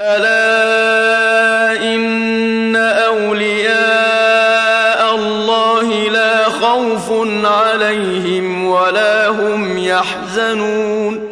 ألا إن أولياء الله لا خوف عليهم ولا هم يحزنون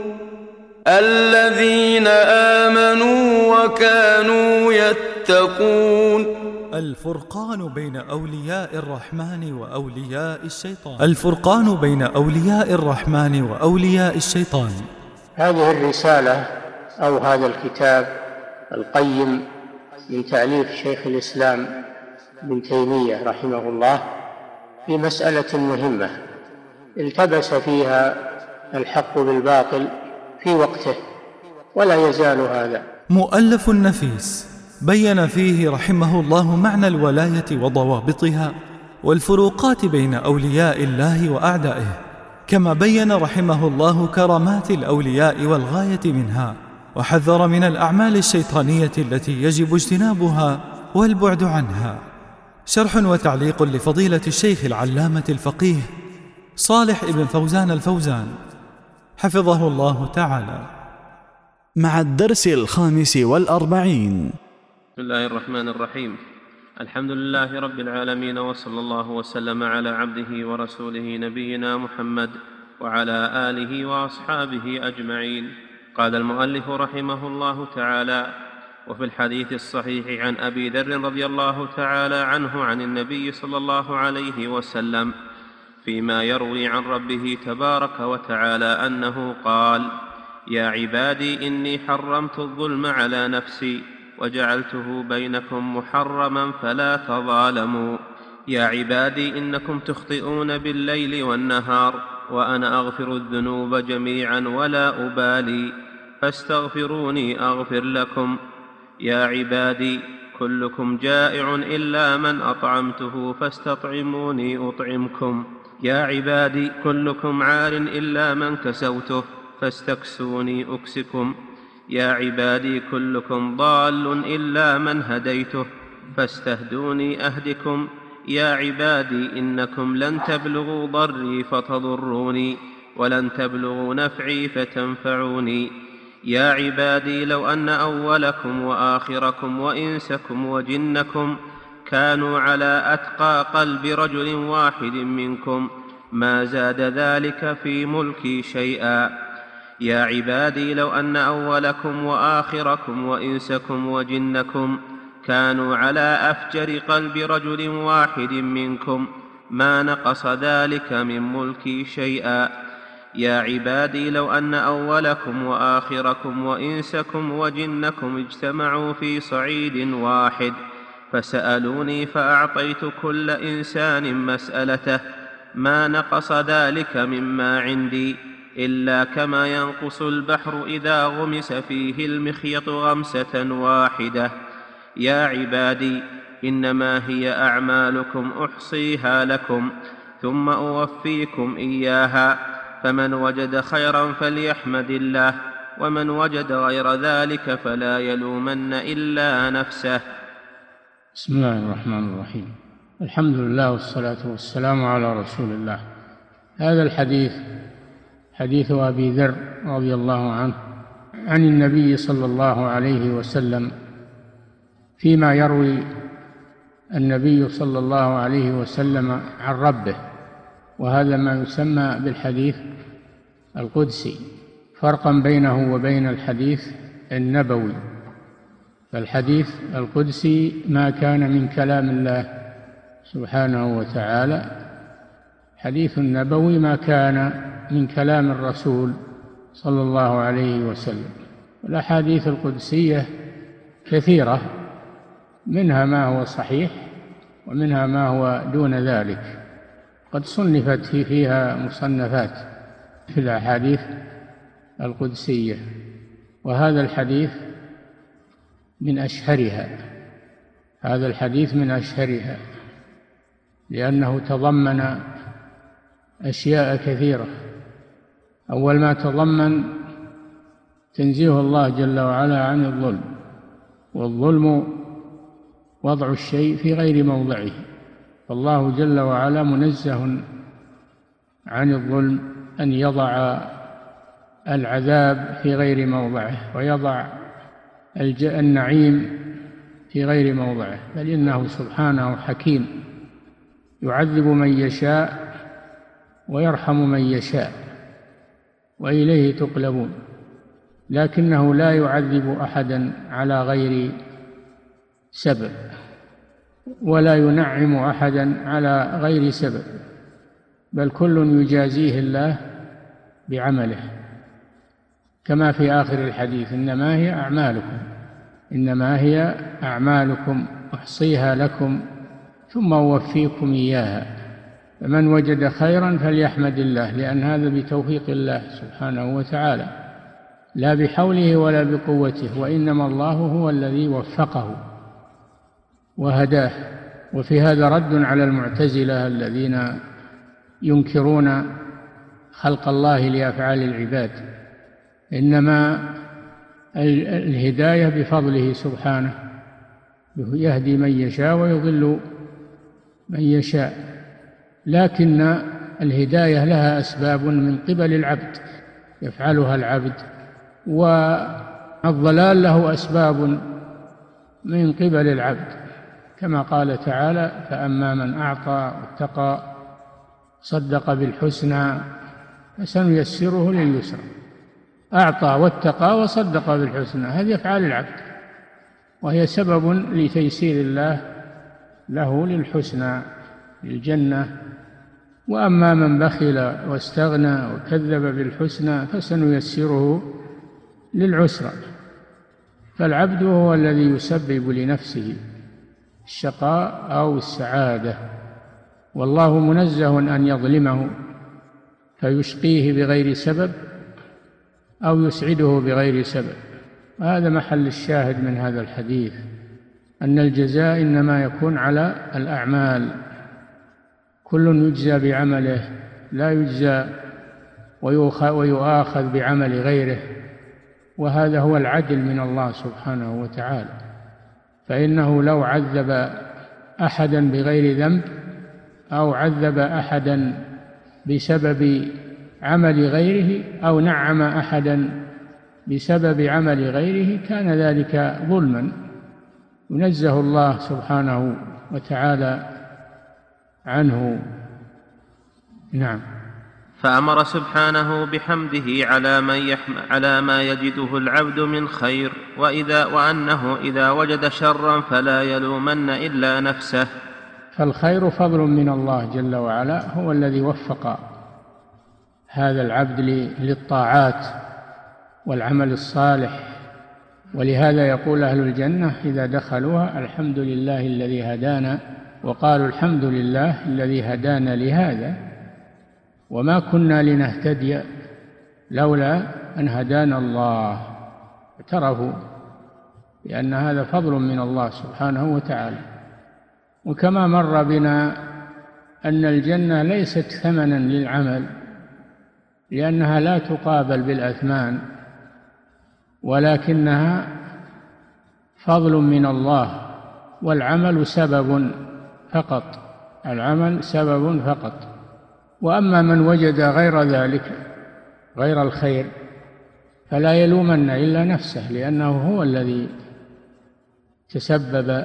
الذين آمنوا وكانوا يتقون. الفرقان بين أولياء الرحمن وأولياء الشيطان. الفرقان بين أولياء الرحمن وأولياء الشيطان. هذه الرسالة أو هذا الكتاب القيم من تأليف شيخ الإسلام ابن تيمية رحمه الله في مسألة مهمة التبس فيها الحق بالباطل في وقته ولا يزال هذا. مؤلف نفيس بين فيه رحمه الله معنى الولاية وضوابطها والفروقات بين أولياء الله وأعدائه، كما بين رحمه الله كرامات الأولياء والغاية منها، وحذر من الأعمال الشيطانية التي يجب اجتنابها والبعد عنها. شرح وتعليق لفضيلة الشيخ العلامة الفقيه صالح ابن فوزان الفوزان حفظه الله تعالى، مع الدرس 45. بسم الله الرحمن الرحيم. الحمد لله رب العالمين، وصلى الله وسلم على عبده ورسوله نبينا محمد وعلى آله وأصحابه أجمعين. قال المؤلف رحمه الله تعالى: وفي الحديث الصحيح عن أبي ذر رضي الله تعالى عنه عن النبي صلى الله عليه وسلم فيما يروي عن ربه تبارك وتعالى أنه قال: يا عبادي إني حرمت الظلم على نفسي وجعلته بينكم محرما فلا تظالموا. يا عبادي إنكم تخطئون بالليل والنهار وأنا أغفر الذنوب جميعا ولا أبالي فاستغفروني أغفر لكم. يا عبادي كلكم جائع إلا من أطعمته فاستطعموني أطعمكم. يا عبادي كلكم عار إلا من كسوته فاستكسوني أكسكم. يا عبادي كلكم ضال إلا من هديته فاستهدوني أهدكم. يا عبادي إنكم لن تبلغوا ضري فتضروني ولن تبلغوا نفعي فتنفعوني. يا عبادي لو أن أولكم وآخركم وإنسكم وجنكم كانوا على أتقى قلب رجل واحد منكم ما زاد ذلك في ملكي شيئا. يا عبادي لو أن أولكم وآخركم وإنسكم وجنكم كانوا على أفجر قلب رجل واحد منكم ما نقص ذلك من ملكي شيئا. يا عبادي لو أن أولكم وآخركم وإنسكم وجنكم اجتمعوا في صعيد واحد فسألوني فأعطيت كل إنسان مسألته ما نقص ذلك مما عندي إلا كما ينقص البحر إذا غمس فيه المخيط غمسة واحدة. يا عبادي إنما هي أعمالكم أحصيها لكم ثم أوفيكم إياها، فمن وجد خيرا فليحمد الله ومن وجد غير ذلك فلا يلومن إلا نفسه. بسم الله الرحمن الرحيم. الحمد لله والصلاة والسلام على رسول الله. هذا الحديث حديث أبي ذر رضي الله عنه عن النبي صلى الله عليه وسلم فيما يروي النبي صلى الله عليه وسلم عن ربه، وهذا ما يسمى بالحديث القدسي، فرقا بينه وبين الحديث النبوي. فالحديث القدسي ما كان من كلام الله سبحانه وتعالى، حديث النبوي ما كان من كلام الرسول صلى الله عليه وسلم. والأحاديث القدسية كثيرة، منها ما هو صحيح ومنها ما هو دون ذلك، قد صنفت فيها مصنفات في الأحاديث القدسية، وهذا الحديث من أشهرها. هذا الحديث من أشهرها لأنه تضمن أشياء كثيرة. أول ما تضمن تنزيه الله جل وعلا عن الظلم، والظلم وضع الشيء في غير موضعه، فالله جل وعلا منزه عن الظلم، أن يضع العذاب في غير موضعه ويضع النعيم في غير موضعه، بل إنه سبحانه حكيم يعذب من يشاء ويرحم من يشاء وإليه تقلبون، لكنه لا يعذب أحدا على غير سبب ولا ينعم أحدا على غير سبب، بل كل يجازيه الله بعمله، كما في آخر الحديث: إنما هي أعمالكم أحصيها لكم ثم أوفيكم إياها، فمن وجد خيرا فليحمد الله، لأن هذا بتوفيق الله سبحانه وتعالى، لا بحوله ولا بقوته، وإنما الله هو الذي وفقه وهداه. وفي هذا رد على المعتزلة الذين ينكرون خلق الله لأفعال العباد، إنما الهداية بفضله سبحانه، يهدي من يشاء ويضل من يشاء، لكن الهداية لها أسباب من قبل العبد يفعلها العبد، والضلال له أسباب من قبل العبد، كما قال تعالى: فأما من أعطى واتقى صدق بالحسنى فسنيسره لليسرى. أعطى واتقى وصدق بالحسنى، هذه أفعال العبد، وهي سبب لتيسير الله له للحسنى للجنة. وأما من بخل واستغنى وكذب بالحسنى فسنيسره للعسرى. فالعبد هو الذي يسبب لنفسه الشقاء أو السعادة، والله منزه أن يظلمه فيشقيه بغير سبب أو يسعده بغير سبب. هذا محل الشاهد من هذا الحديث، أن الجزاء إنما يكون على الأعمال، كل يجزى بعمله، لا يجزى ويؤاخذ بعمل غيره، وهذا هو العدل من الله سبحانه وتعالى. فإنه لو عذب أحدا بغير ذنب أو عذب أحدا بسبب عمل غيره أو نعم أحدا بسبب عمل غيره كان ذلك ظلما، ينزه الله سبحانه وتعالى عنه. نعم. فأمر سبحانه بحمده على ما يجده العبد من خير، وأنه إذا وجد شرا فلا يلومن إلا نفسه. فالخير فضل من الله جل وعلا، هو الذي وفق هذا العبد للطاعات والعمل الصالح، ولهذا يقول أهل الجنة إذا دخلوها: الحمد لله الذي هدانا، وقالوا الحمد لله الذي هدانا لهذا وما كنا لنهتدي لولا أن هدانا الله. اعترفوا بأن هذا فضل من الله سبحانه وتعالى. وكما مر بنا أن الجنة ليست ثمنا للعمل، لأنها لا تقابل بالأثمان، ولكنها فضل من الله، والعمل سبب فقط، العمل سبب فقط. وأما من وجد غير ذلك، غير الخير، فلا يلومن إلا نفسه، لأنه هو الذي تسبب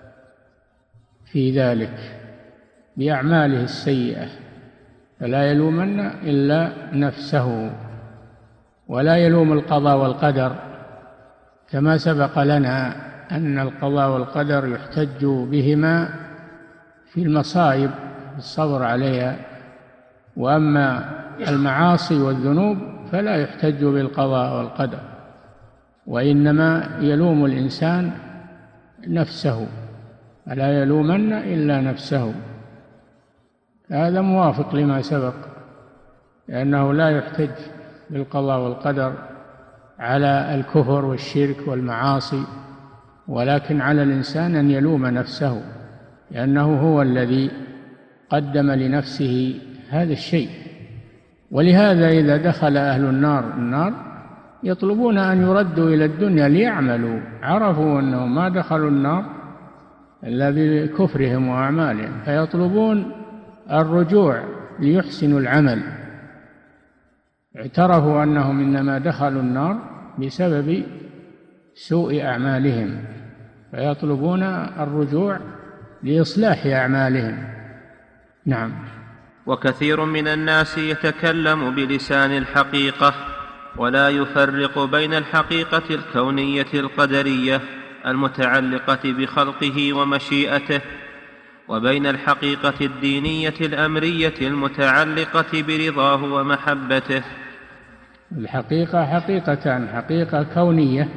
في ذلك بأعماله السيئة، فلا يلومن إلا نفسه، ولا يلوم القضاء والقدر، كما سبق لنا أن القضاء والقدر يحتج بهما في المصائب الصبر عليها، وأما المعاصي والذنوب فلا يحتج بالقضاء والقدر، وإنما يلوم الإنسان نفسه، فلا يلومن إلا نفسه. هذا موافق لما سبق، لأنه لا يحتج بالقضاء والقدر على الكفر والشرك والمعاصي، ولكن على الإنسان أن يلوم نفسه، لأنه هو الذي قدم لنفسه هذا الشيء. ولهذا إذا دخل أهل النار يطلبون أن يردوا إلى الدنيا ليعملوا، عرفوا أنهم ما دخلوا النار إلا بكفرهم وأعمالهم، فيطلبون الرجوع ليحسنوا العمل. اعترفوا أنهم إنما دخلوا النار بسبب سوء أعمالهم، فيطلبون الرجوع لإصلاح أعمالهم. نعم. وكثير من الناس يتكلم بلسان الحقيقة ولا يفرق بين الحقيقة الكونية القدرية المتعلقة بخلقه ومشيئته وبين الحقيقة الدينية الأمرية المتعلقة برضاه ومحبته. الحقيقة حقيقتان: حقيقة كونية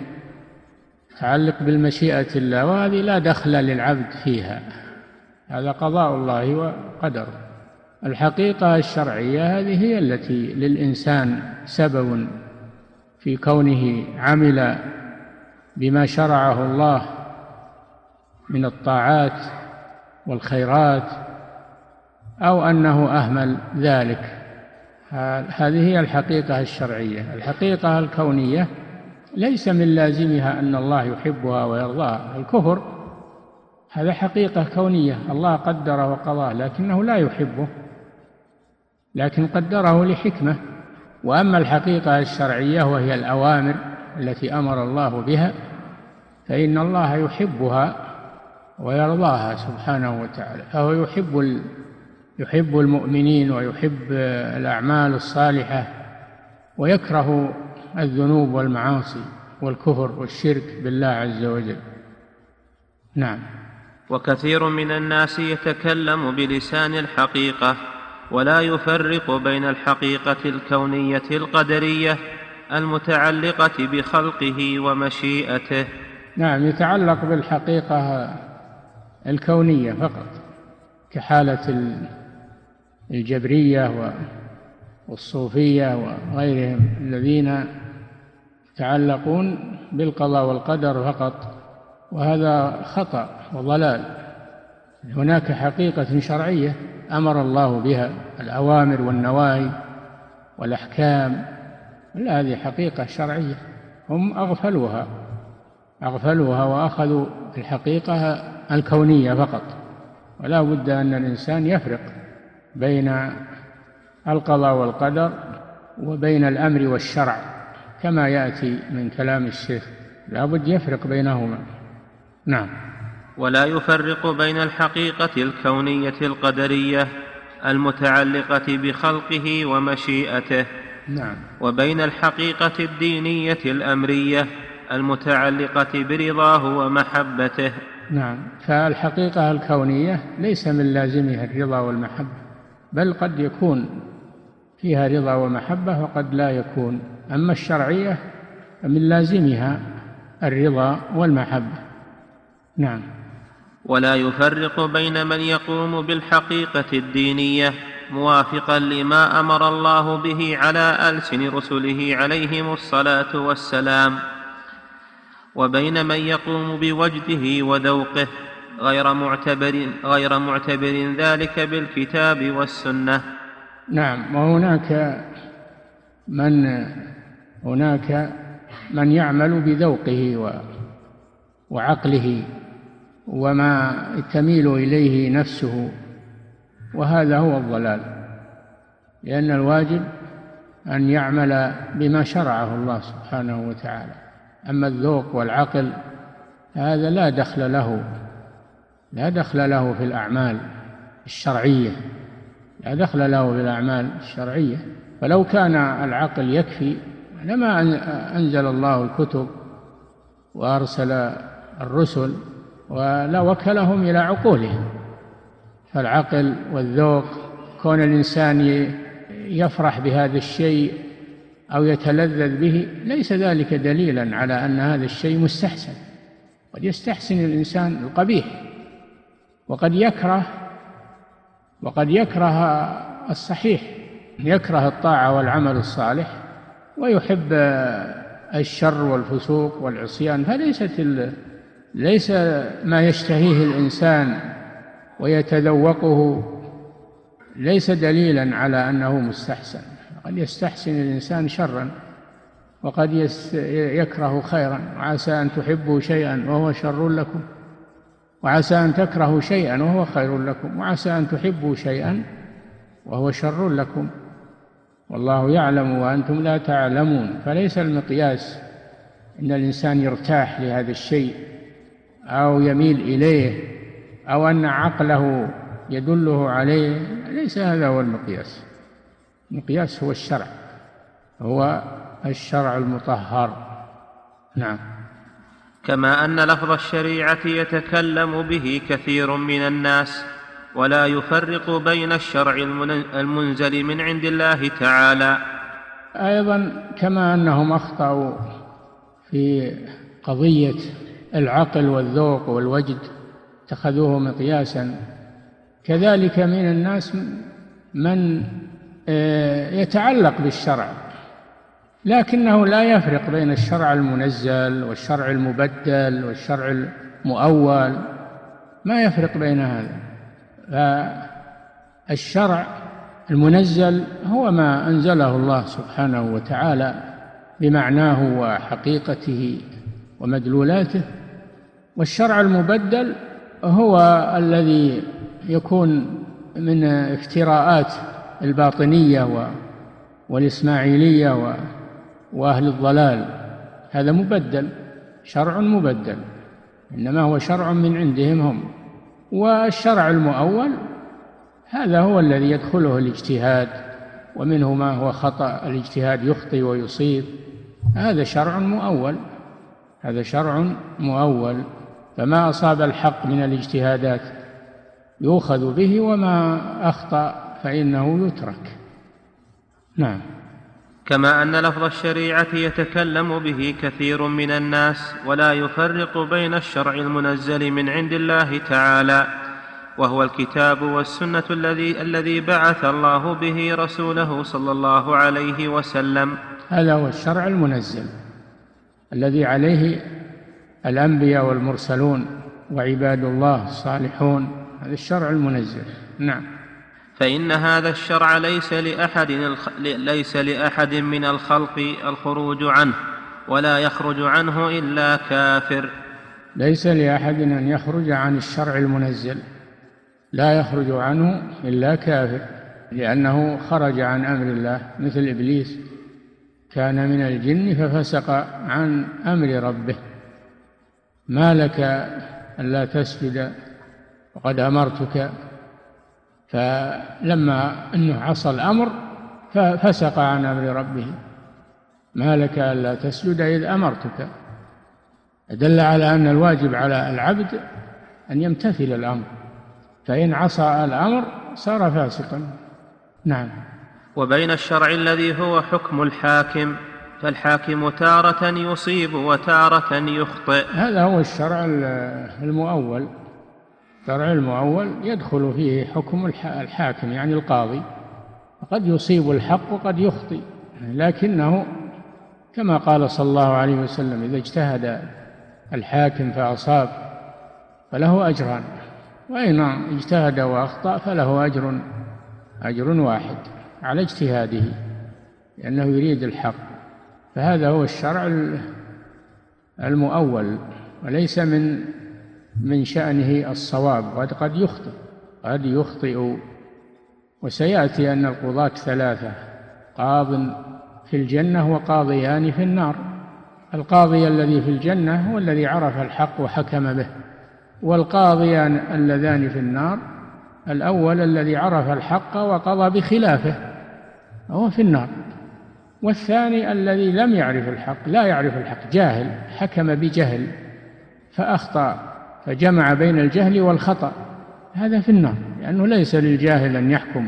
تتعلق بالمشيئة الله، وهذه لا دخل للعبد فيها، هذا قضاء الله وقدره. الحقيقة الشرعية هذه هي التي للإنسان سبب في كونه عمل بما شرعه الله من الطاعات والخيرات أو أنه أهمل ذلك. هذه هي الحقيقة الشرعية. الحقيقة الكونية ليس من لازمها أن الله يحبها ويرضاها. الكفر هذا حقيقة كونية، الله قدره وقضاه لكنه لا يحبه، لكن قدره لحكمة. وأما الحقيقة الشرعية وهي الأوامر التي أمر الله بها فإن الله يحبها ويرضاها سبحانه وتعالى، فهو يحب المؤمنين ويحب الأعمال الصالحة ويكره الذنوب والمعاصي والكفر والشرك بالله عز وجل. نعم. وكثير من الناس يتكلم بلسان الحقيقة ولا يفرق بين الحقيقة الكونية القدرية المتعلقة بخلقه ومشيئته. نعم، يتعلق بالحقيقة الكونية فقط، كحالة الجبرية والصوفية وغيرهم الذين يتعلقون بالقضاء والقدر فقط، وهذا خطأ وضلال. هناك حقيقة شرعية أمر الله بها، الأوامر والنواهي والأحكام، هذه حقيقة شرعية. هم أغفلوها وأخذوا الحقيقة الكونية فقط. ولا بد أن الإنسان يفرق بين القضاء والقدر وبين الأمر والشرع كما يأتي من كلام الشيخ، لا بد يفرق بينهما. نعم. ولا يفرق بين الحقيقة الكونية القدرية المتعلقة بخلقه ومشيئته، نعم، وبين الحقيقة الدينية الأمرية المتعلقة برضاه ومحبته. نعم. فالحقيقة الكونية ليس من لازمها الرضا والمحبة، بل قد يكون فيها رضا ومحبة وقد لا يكون. أما الشرعية فمن لازمها الرضا والمحبة. نعم. ولا يفرق بين من يقوم بالحقيقة الدينية موافقا لما أمر الله به على ألسن رسله عليهم الصلاة والسلام، وبين من يقوم بوجده وذوقه غير معتبر ذلك بالكتاب والسنة. نعم. وهناك من يعمل بذوقه وعقله وما تميل إليه نفسه، وهذا هو الضلال، لأن الواجب أن يعمل بما شرعه الله سبحانه وتعالى. أما الذوق والعقل هذا لا دخل له في الأعمال الشرعية، فلو كان العقل يكفي لما أنزل الله الكتب وأرسل الرسل ولا وكلهم إلى عقولهم. فالعقل والذوق، كون الإنسان يفرح بهذا الشيء أو يتلذذ به، ليس ذلك دليلا على أن هذا الشيء مستحسن. قد يستحسن الإنسان القبيح، وقد يكره الصحيح، يكره الطاعة والعمل الصالح ويحب الشر والفسوق والعصيان. ليس ما يشتهيه الإنسان ويتذوقه ليس دليلا على أنه مستحسن. قد يستحسن الإنسان شرا وقد يكره خيرا، وعسى أن تحبوا شيئا وهو شر لكم، وعسى أن تكرهوا شيئا وهو خير لكم، وعسى أن تحبوا شيئا وهو شر لكم، والله يعلم وأنتم لا تعلمون. فليس المقياس إن الإنسان يرتاح لهذا الشيء أو يميل إليه أو أن عقله يدله عليه، ليس هذا هو المقياس. المقياس هو الشرع، هو الشرع المطهر. نعم. كما أن لفظ الشريعة يتكلم به كثير من الناس ولا يفرق بين الشرع المنزل من عند الله تعالى. أيضا كما أنهم أخطأوا في قضية العقل والذوق والوجد، اتخذوه مقياسا، كذلك من الناس من يتعلق بالشرع لكنه لا يفرق بين الشرع المنزل والشرع المبدل والشرع المؤول، ما يفرق بين هذا. فالشرع المنزل هو ما أنزله الله سبحانه وتعالى بمعناه وحقيقته ومدلولاته، والشرع المبدل هو الذي يكون من افتراءات الباطنية والإسماعيلية وأهل الضلال، هذا مبدل، شرع مبدل، إنما هو شرع من عندهم هم. والشرع المؤول هذا هو الذي يدخله الاجتهاد، ومنه ما هو خطأ، الاجتهاد يخطئ ويصيب، هذا شرع مؤول، هذا شرع مؤول. فما أصاب الحق من الاجتهادات يؤخذ به، وما أخطأ فإنه يترك. نعم. كما أن لفظ الشريعة يتكلم به كثير من الناس ولا يفرق بين الشرع المنزل من عند الله تعالى وهو الكتاب والسنة الذي بعث الله به رسوله صلى الله عليه وسلم. هذا هو الشرع المنزل الذي عليه الأنبياء والمرسلون وعباد الله الصالحون، هذا الشرع المنزل. نعم. فإن هذا الشرع ليس لأحد من الخلق الخروج عنه ولا يخرج عنه إلا كافر. ليس لأحد أن يخرج عن الشرع المنزل، لا يخرج عنه إلا كافر، لأنه خرج عن أمر الله، مثل إبليس كان من الجن ففسق عن أمر ربه، ما لك ألا تسجد وقد أمرتك، فلما أنه عصى الأمر ففسق عن أمر ربه، ما لك ألا تسجد إذ أمرتك، دل على أن الواجب على العبد أن يمتثل الأمر، فإن عصى الأمر صار فاسقا. نعم. وبين الشرع الذي هو حكم الحاكم، فالحاكم تارة يصيب وتارة يخطئ. هذا هو الشرع المؤول. الشرع المؤول يدخل فيه حكم الحاكم، يعني القاضي، قد يصيب الحق وقد يخطئ، لكنه كما قال صلى الله عليه وسلم: إذا اجتهد الحاكم فأصاب فله أجران، وإن اجتهد وأخطأ فله أجر واحد على اجتهاده، لأنه يريد الحق. فهذا هو الشرع المؤول، وليس من شأنه الصواب، قد يخطئ. وسيأتي أن القضاة ثلاثة: قاض في الجنة وقاضيان في النار. القاضي الذي في الجنة هو الذي عرف الحق وحكم به، والقاضيان اللذان في النار: الأول الذي عرف الحق وقضى بخلافه هو في النار، والثاني الذي لم يعرف الحق، لا يعرف الحق، جاهل، حكم بجهل فأخطأ، فجمع بين الجهل والخطأ، هذا في النار، لأنه ليس للجاهل أن يحكم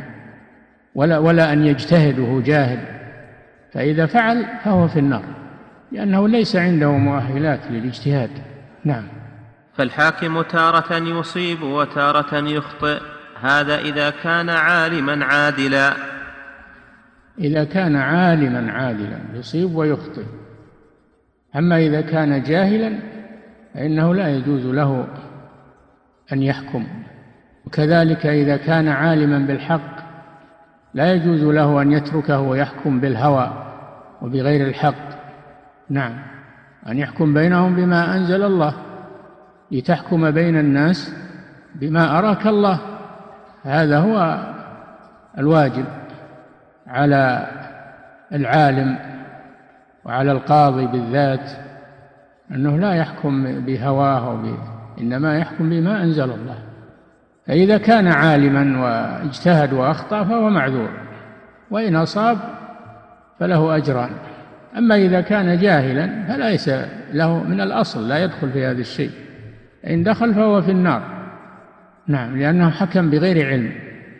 ولا أن يجتهد وهو جاهل، فإذا فعل فهو في النار، لأنه ليس عنده مؤهلات للاجتهاد. نعم. فالحاكم تارة يصيب وتارة يخطئ، هذا إذا كان عالما عادلا. إذا كان عالما عادلا يصيب ويخطئ، أما إذا كان جاهلا فإنه لا يجوز له أن يحكم. وكذلك إذا كان عالما بالحق لا يجوز له أن يتركه ويحكم بالهوى وبغير الحق. نعم. أن يحكم بينهم بما أنزل الله، لتحكم بين الناس بما أراك الله، هذا هو الواجب على العالم وعلى القاضي بالذات أنه لا يحكم بهواه إنما يحكم بما أنزل الله. فإذا كان عالما واجتهد وأخطأ فهو معذور، وإن أصاب فله أجران. أما إذا كان جاهلا فليس له من الأصل، لا يدخل في هذا الشيء، إن دخل فهو في النار. نعم، لأنه حكم بغير علم.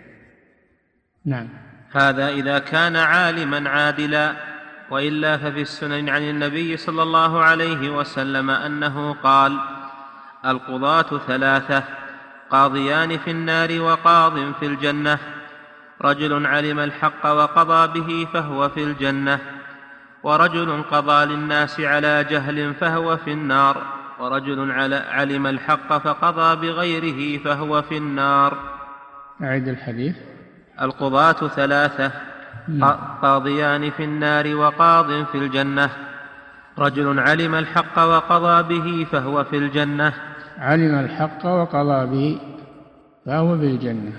نعم. هذا إذا كان عالما عادلا، وإلا ففي السنن عن النبي صلى الله عليه وسلم أنه قال: القضاة ثلاثة، قاضيان في النار وقاض في الجنة، رجل علم الحق وقضى به فهو في الجنة، ورجل قضى للناس على جهل فهو في النار، ورجل علم الحق فقضى بغيره فهو في النار. أعيد الحديث. القضاة ثلاثة، قاضيان في النار وقاض في الجنة، رجل علم الحق وقضى به فهو في الجنة. علم الحق وقضى به فهو في الجنة،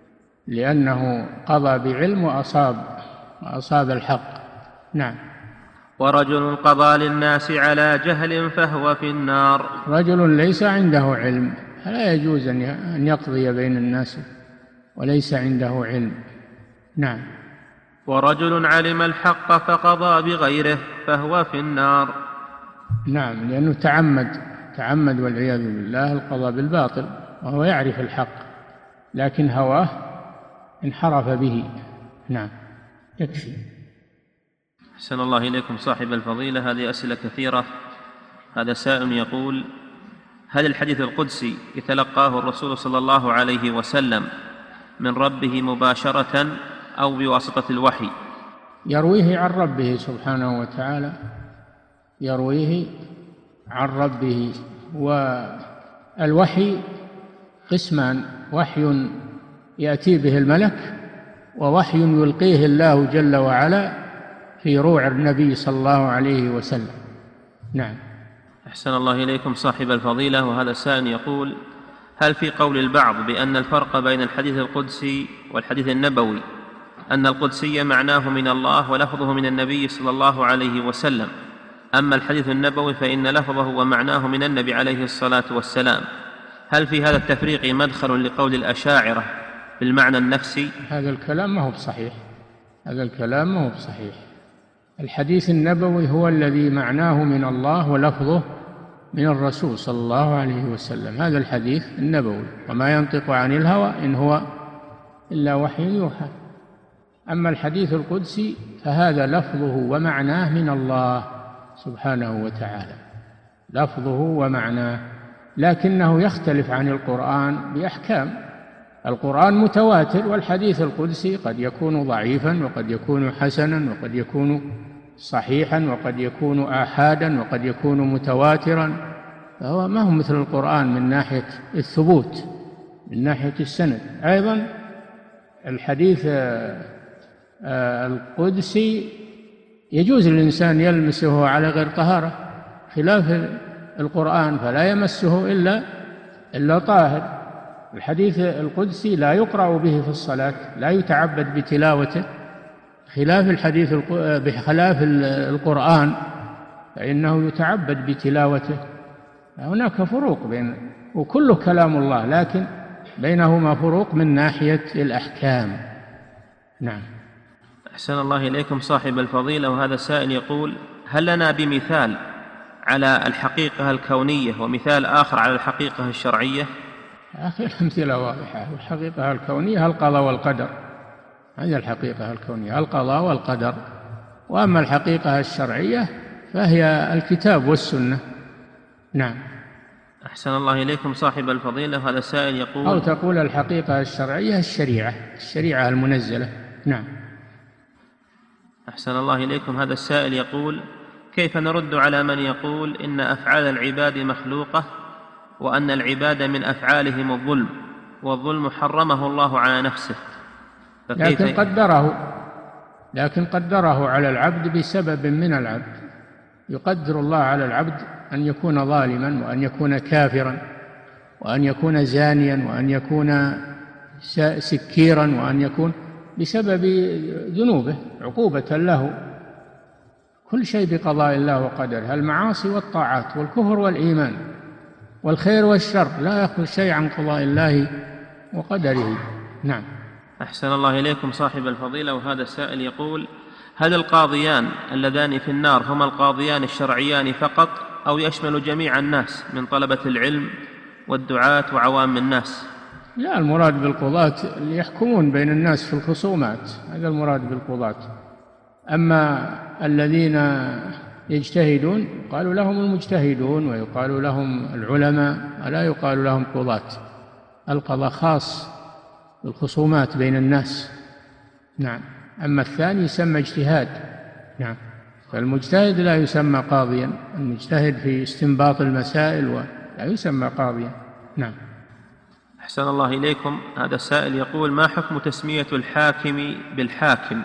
لأنه قضى بعلم وأصاب الحق. نعم. ورجل قضى للناس على جهل فهو في النار. رجل ليس عنده علم فلا يجوز أن يقضي بين الناس وليس عنده علم. نعم. ورجل علم الحق فقضى بغيره فهو في النار. نعم، لأنه تعمد والعياذ بالله القضاء بالباطل وهو يعرف الحق، لكن هواه انحرف به. نعم، يكفي. أحسن الله إليكم صاحب الفضيلة. هذه أسئلة كثيرة. هذا سائل يقول: هل الحديث القدسي يتلقاه الرسول صلى الله عليه وسلم من ربه مباشرة أو بواسطة الوحي؟ يرويه عن ربه سبحانه وتعالى، يرويه عن ربه. والوحي قسمان: وحي يأتي به الملك، ووحي يلقيه الله جل وعلا في روع النبي صلى الله عليه وسلم. نعم. أحسن الله إليكم صاحب الفضيلة. وهذا سائل يقول: هل في قول البعض بأن الفرق بين الحديث القدسي والحديث النبوي أن القدسي معناه من الله ولفظه من النبي صلى الله عليه وسلم، أما الحديث النبوي فإن لفظه ومعناه من النبي عليه الصلاة والسلام؟ هل في هذا التفريق مدخل لقول الأشاعرة بالمعنى النفسي؟ هذا الكلام ما هو بصحيح، هذا الكلام ما هو بصحيح. الحديث النبوي هو الذي معناه من الله ولفظه من الرسول صلى الله عليه وسلم، هذا الحديث النبوي. وما ينطق عن الهوى إن هو إلا وحي يوحى. أما الحديث القدسي فهذا لفظه ومعناه من الله سبحانه وتعالى، لفظه ومعناه، لكنه يختلف عن القرآن بأحكام. القرآن متواتر، والحديث القدسي قد يكون ضعيفا وقد يكون حسنا وقد يكون صحيحا وقد يكون آحادا وقد يكون متواترا، فهو ما هو مثل القرآن من ناحية الثبوت، من ناحية السند. أيضا الحديث القدسي يجوز للإنسان يلمسه على غير طهارة، خلاف القرآن فلا يمسه إلا طاهر. الحديث القدسي لا يقرأ به في الصلاة، لا يتعبد بتلاوته، خلاف بخلاف القرآن فإنه يتعبد بتلاوته. هناك فروق وكله كلام الله، لكن بينهما فروق من ناحية الأحكام. نعم. أحسن الله إليكم صاحب الفضيلة. وهذا سائل يقول: هل لنا بمثال على الحقيقة الكونية ومثال آخر على الحقيقة الشرعية؟ أخي الأمثلة واضحة. الحقيقة الكونية القضاء والقدر، هذه الحقيقة الكونية، القضاء والقدر. وأما الحقيقة الشرعية فهي الكتاب والسنة. نعم. أحسن الله إليكم صاحب الفضيلة. وهذا سائل يقول: أو تقول الحقيقة الشرعية الشريعة المنزلة. نعم. أحسن الله إليكم. هذا السائل يقول: كيف نرد على من يقول إن أفعال العباد مخلوقة وأن العباد من أفعالهم الظلم، والظلم حرمه الله على نفسه؟ لكن قدره على العبد بسبب من العبد. يقدر الله على العبد أن يكون ظالما، وأن يكون كافرا، وأن يكون زانيا، وأن يكون سكيرا، وأن يكون بسبب ذنوبه عقوبة له. كل شيء بقضاء الله وقدره، المعاصي والطاعات والكفر والإيمان والخير والشر، لا يأخذ شيء عن قضاء الله وقدره. نعم. أحسن الله إليكم صاحب الفضيلة. وهذا السائل يقول: هل القاضيان اللذان في النار هما القاضيان الشرعيان فقط، أو يشمل جميع الناس من طلبة العلم والدعاة وعوام الناس؟ لا، المراد بالقضاة اللي يحكمون بين الناس في الخصومات، هذا المراد بالقضاة. أما الذين يجتهدون قالوا لهم المجتهدون، ويقال لهم العلماء، ولا يقال لهم قضاة. القضاء خاص بالخصومات بين الناس. نعم. أما الثاني يسمى اجتهاد. نعم. فالمجتهد لا يسمى قاضيا، المجتهد في استنباط المسائل لا يسمى قاضيا. نعم. أحسن الله إليكم. هذا السائل يقول: ما حكم تسمية الحاكم بالحاكم؟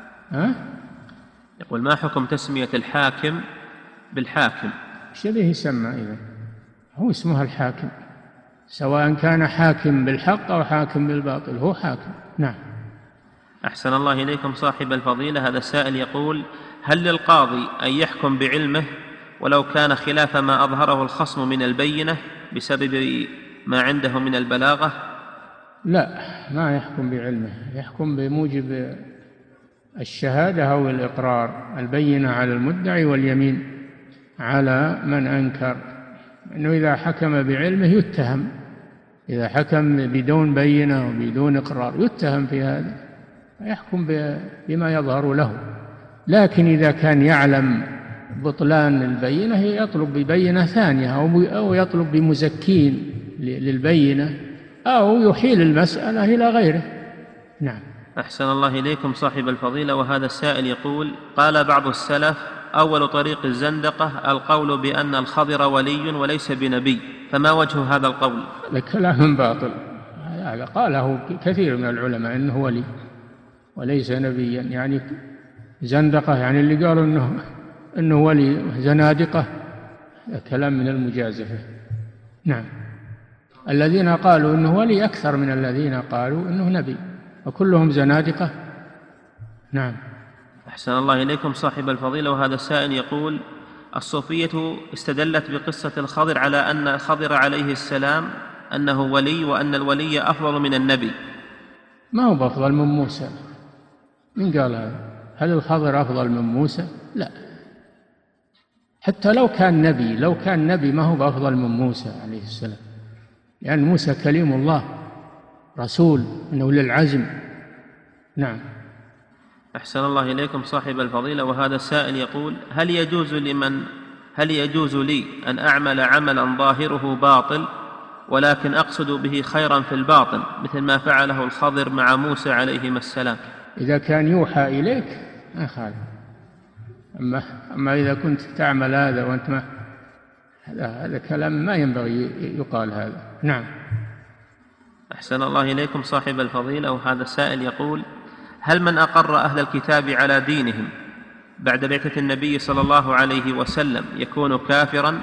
يقول: ما حكم تسمية الحاكم بالحاكم؟ شبه يسمى إذا هو اسمها الحاكم، سواء كان حاكم بالحق أو حاكم بالباطل، هو حاكم. نعم. أحسن الله إليكم صاحب الفضيلة. هذا السائل يقول: هل للقاضي أن يحكم بعلمه ولو كان خلاف ما أظهره الخصم من البينة بسبب ما عنده من البلاغة؟ لا، ما يحكم بعلمه، يحكم بموجب الشهادة أو الإقرار، البينة على المدعي واليمين على من أنكر. أنه إذا حكم بعلمه يتهم، إذا حكم بدون بينة وبدون إقرار يتهم في هذا، يحكم بما يظهر له. لكن إذا كان يعلم بطلان البينة يطلب ببينة ثانية، أو يطلب بمزكين للبينة، أو يحيل المسألة إلى غيره. نعم. أحسن الله إليكم صاحب الفضيلة. وهذا السائل يقول: قال بعض السلف: أول طريق الزندقة القول بأن الخضر ولي وليس بنبي، فما وجه هذا القول؟ هذا كلام باطل، هذا قاله كثير من العلماء أنه ولي وليس نبيا، يعني زندقة، يعني اللي قالوا أنه ولي زنادقة، كلام من المجازفة. نعم. الذين قالوا أنه ولي أكثر من الذين قالوا أنه نبي، وكلهم زنادقة. نعم. أحسن الله إليكم صاحب الفضيلة. وهذا السائل يقول: الصوفية استدلت بقصة الخضر على أن الخضر عليه السلام أنه ولي، وأن الولي أفضل من النبي. ما هو أفضل من موسى، من قال هذا؟ هل الخضر أفضل من موسى؟ لا، حتى لو كان نبي ما هو أفضل من موسى عليه السلام، لأن يعني موسى كليم الله، رسول من أولي العزم. نعم. أحسن الله إليكم صاحب الفضيلة. وهذا السائل يقول: هل يجوز لي أن أعمل عملا ظاهره باطل ولكن أقصد به خيرا في الباطن، مثل ما فعله الخضر مع موسى عليهما السلام؟ إذا كان يوحى إليك ما خالف، أما إذا كنت تعمل هذا وأنت ما، هذا كلام ما ينبغي يقال هذا. نعم. أحسن الله إليكم صاحب الفضيلة. وهذا السائل يقول: هل من أقر أهل الكتاب على دينهم بعد بعثة النبي صلى الله عليه وسلم يكون كافرا؟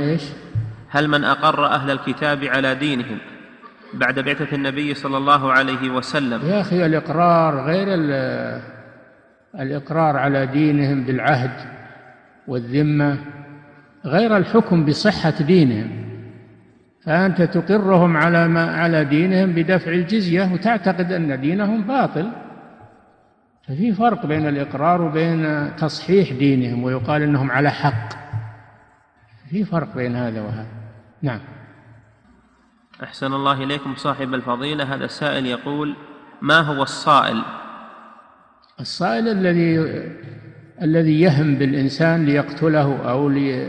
هل من أقر أهل الكتاب على دينهم بعد بعثة النبي صلى الله عليه وسلم؟ يا أخي، الإقرار غير الإقرار على دينهم بالعهد والذمة، غير الحكم بصحة دينهم. فأنت تقرهم على دينهم بدفع الجزية وتعتقد أن دينهم باطل، ففي فرق بين الإقرار وبين تصحيح دينهم ويقال أنهم على حق، في فرق بين هذا وهذا. نعم. أحسن الله إليكم صاحب الفضيلة. هذا السائل يقول: ما هو الصائل؟ الصائل الذي يهم بالإنسان ليقتله أو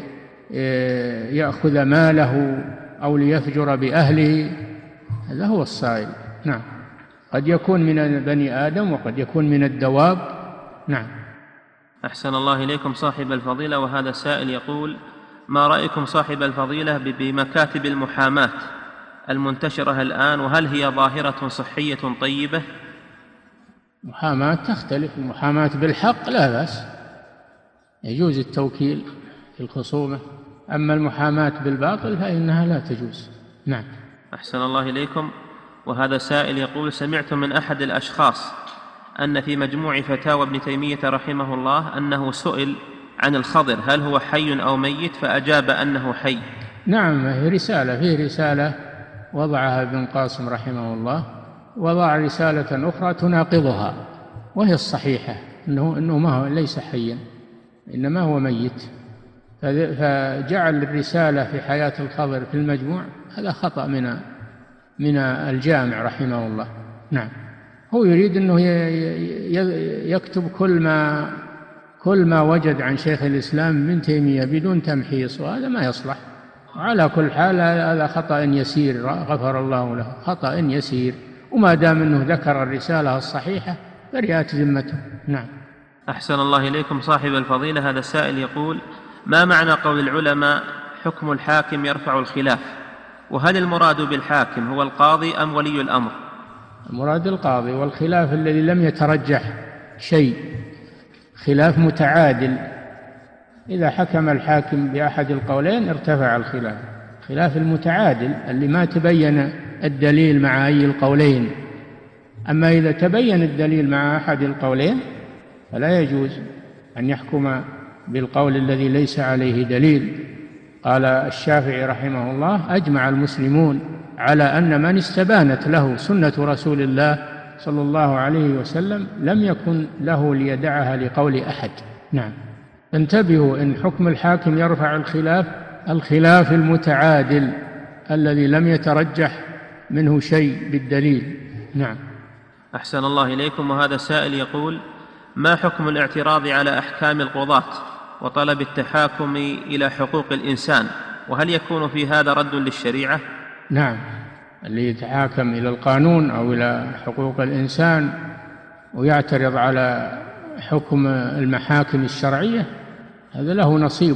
ليأخذ ماله أو ليفجر بأهله، هذا هو الصائل. نعم. قد يكون من بني آدم وقد يكون من الدواب. نعم. أحسن الله إليكم صاحب الفضيلة. وهذا السائل يقول: ما رأيكم صاحب الفضيلة بمكاتب المحاماة المنتشرة الآن، وهل هي ظاهرة صحية طيبة؟ محاماة تختلف، المحاماة بالحق لا بأس، يجوز التوكيل في الخصومة، أما المحاماة بالباطل فإنها لا تجوز. نعم. أحسن الله إليكم. وهذا سائل يقول: سمعت من أحد الأشخاص أن في مجموع فتاوى ابن تيمية رحمه الله أنه سئل عن الخضر هل هو حي أو ميت؟ فأجاب أنه حي. نعم، فيه رسالة وضعها ابن قاسم رحمه الله، وضع رسالة أخرى تناقضها وهي الصحيحة، أنه ما هو ليس حيا إنما هو ميت، فجعل الرسالة في حياة الخضر في المجموع، هذا خطأ من الجامع رحمه الله. نعم، هو يريد أنه يكتب كل ما وجد عن شيخ الإسلام ابن تيمية بدون تمحيص، وهذا ما يصلح. على كل حال هذا خطأ يسير غفر الله له، خطأ يسير، وما دام أنه ذكر الرسالة الصحيحة برئت ذمته. نعم. أحسن الله إليكم صاحب الفضيلة. هذا السائل يقول: ما معنى قول العلماء حكم الحاكم يرفع الخلاف؟ وهل المراد بالحاكم هو القاضي أم ولي الأمر؟ المراد القاضي، والخلاف الذي لم يترجح شيء، خلاف متعادل. إذا حكم الحاكم بأحد القولين ارتفع الخلاف. خلاف المتعادل اللي ما تبين الدليل مع أي القولين. أما إذا تبين الدليل مع أحد القولين فلا يجوز أن يحكم بالقول الذي ليس عليه دليل. قال الشافعي رحمه الله: أجمع المسلمون على أن من استبانت له سنة رسول الله صلى الله عليه وسلم لم يكن له ليدعها لقول أحد. نعم. انتبهوا، إن حكم الحاكم يرفع الخلاف المتعادل الذي لم يترجح منه شيء بالدليل. نعم. أحسن الله إليكم. وهذا السائل يقول: ما حكم الاعتراض على أحكام القضاة وطلب التحاكم إلى حقوق الإنسان، وهل يكون في هذا رد للشريعة؟ نعم، اللي يتحاكم إلى القانون أو إلى حقوق الإنسان ويعترض على حكم المحاكم الشرعية هذا له نصيب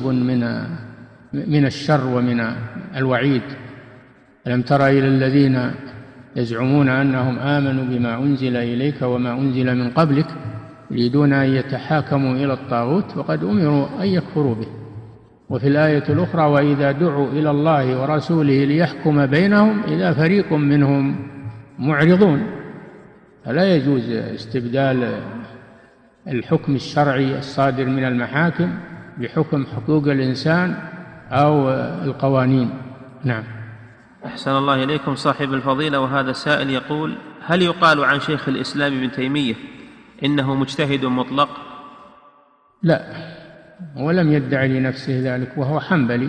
من الشر ومن الوعيد. ألم تر إلى الذين يزعمون أنهم آمنوا بما أنزل إليك وما أنزل من قبلك يريدون أن يتحاكموا إلى الطاغوت وقد أمروا أن يكفروا به. وفي الآية الأخرى: وإذا دعوا إلى الله ورسوله ليحكم بينهم إذا فريق منهم معرضون. فلا يجوز استبدال الحكم الشرعي الصادر من المحاكم بحكم حقوق الإنسان أو القوانين. نعم. أحسن الله إليكم صاحب الفضيلة. وهذا السائل يقول: هل يقال عن شيخ الإسلام ابن تيمية إنه مجتهد مطلق؟ لا، ولم يدعي لنفسه ذلك، وهو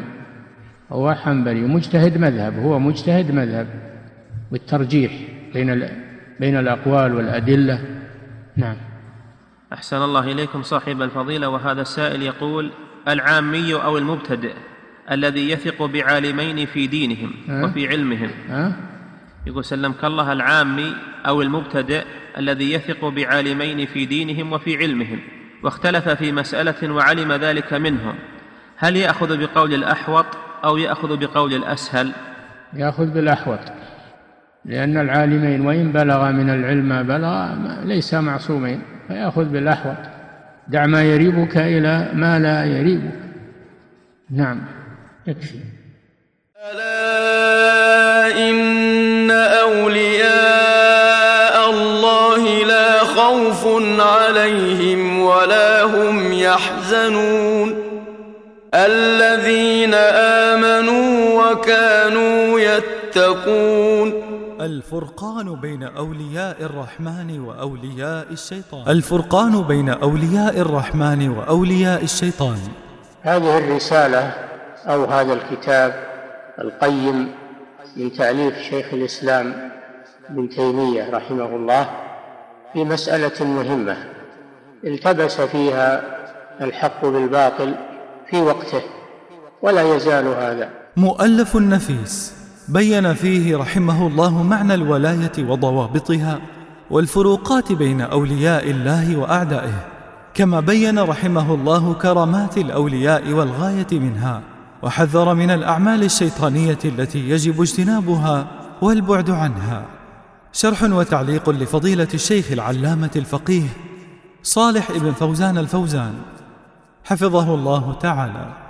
حنبلي مجتهد مذهب، هو مجتهد مذهب والترجيح بين الأقوال والأدلة. نعم. أحسن الله إليكم صاحب الفضيلة. وهذا السائل يقول: العامي أو المبتدئ الذي يثق بعالمين في دينهم وفي علمهم، يقول سلمك الله، العامي أو المبتدئ الذي يثق بعالمين في دينهم وفي علمهم واختلف في مسألة وعلم ذلك منهم، هل يأخذ بقول الأحوط أو يأخذ بقول الأسهل؟ يأخذ بالأحوط، لأن العالمين وإن بلغ من العلم ما بلغ ليس معصومين، فيأخذ بالأحوط. دع ما يريبك إلى ما لا يريبك. نعم، يكفي. ألا إن أولياء الله لا خوف عليهم ولا هم يحزنون الذين آمنوا وكانوا يتقون. الفرقان بين أولياء الرحمن وأولياء الشيطان. الفرقان بين أولياء الرحمن وأولياء الشيطان. هذه الرسالة أو هذا الكتاب القيم من تأليف شيخ الإسلام ابن تيمية رحمه الله في مسألة مهمة التبس فيها الحق بالباطل في وقته ولا يزال هذا. مؤلف نفيس بين فيه رحمه الله معنى الولاية وضوابطها والفروقات بين أولياء الله وأعدائه، كما بين رحمه الله كرامات الأولياء والغاية منها، وحذر من الأعمال الشيطانية التي يجب اجتنابها والبعد عنها. شرح وتعليق لفضيلة الشيخ العلامة الفقيه صالح ابن فوزان الفوزان حفظه الله تعالى.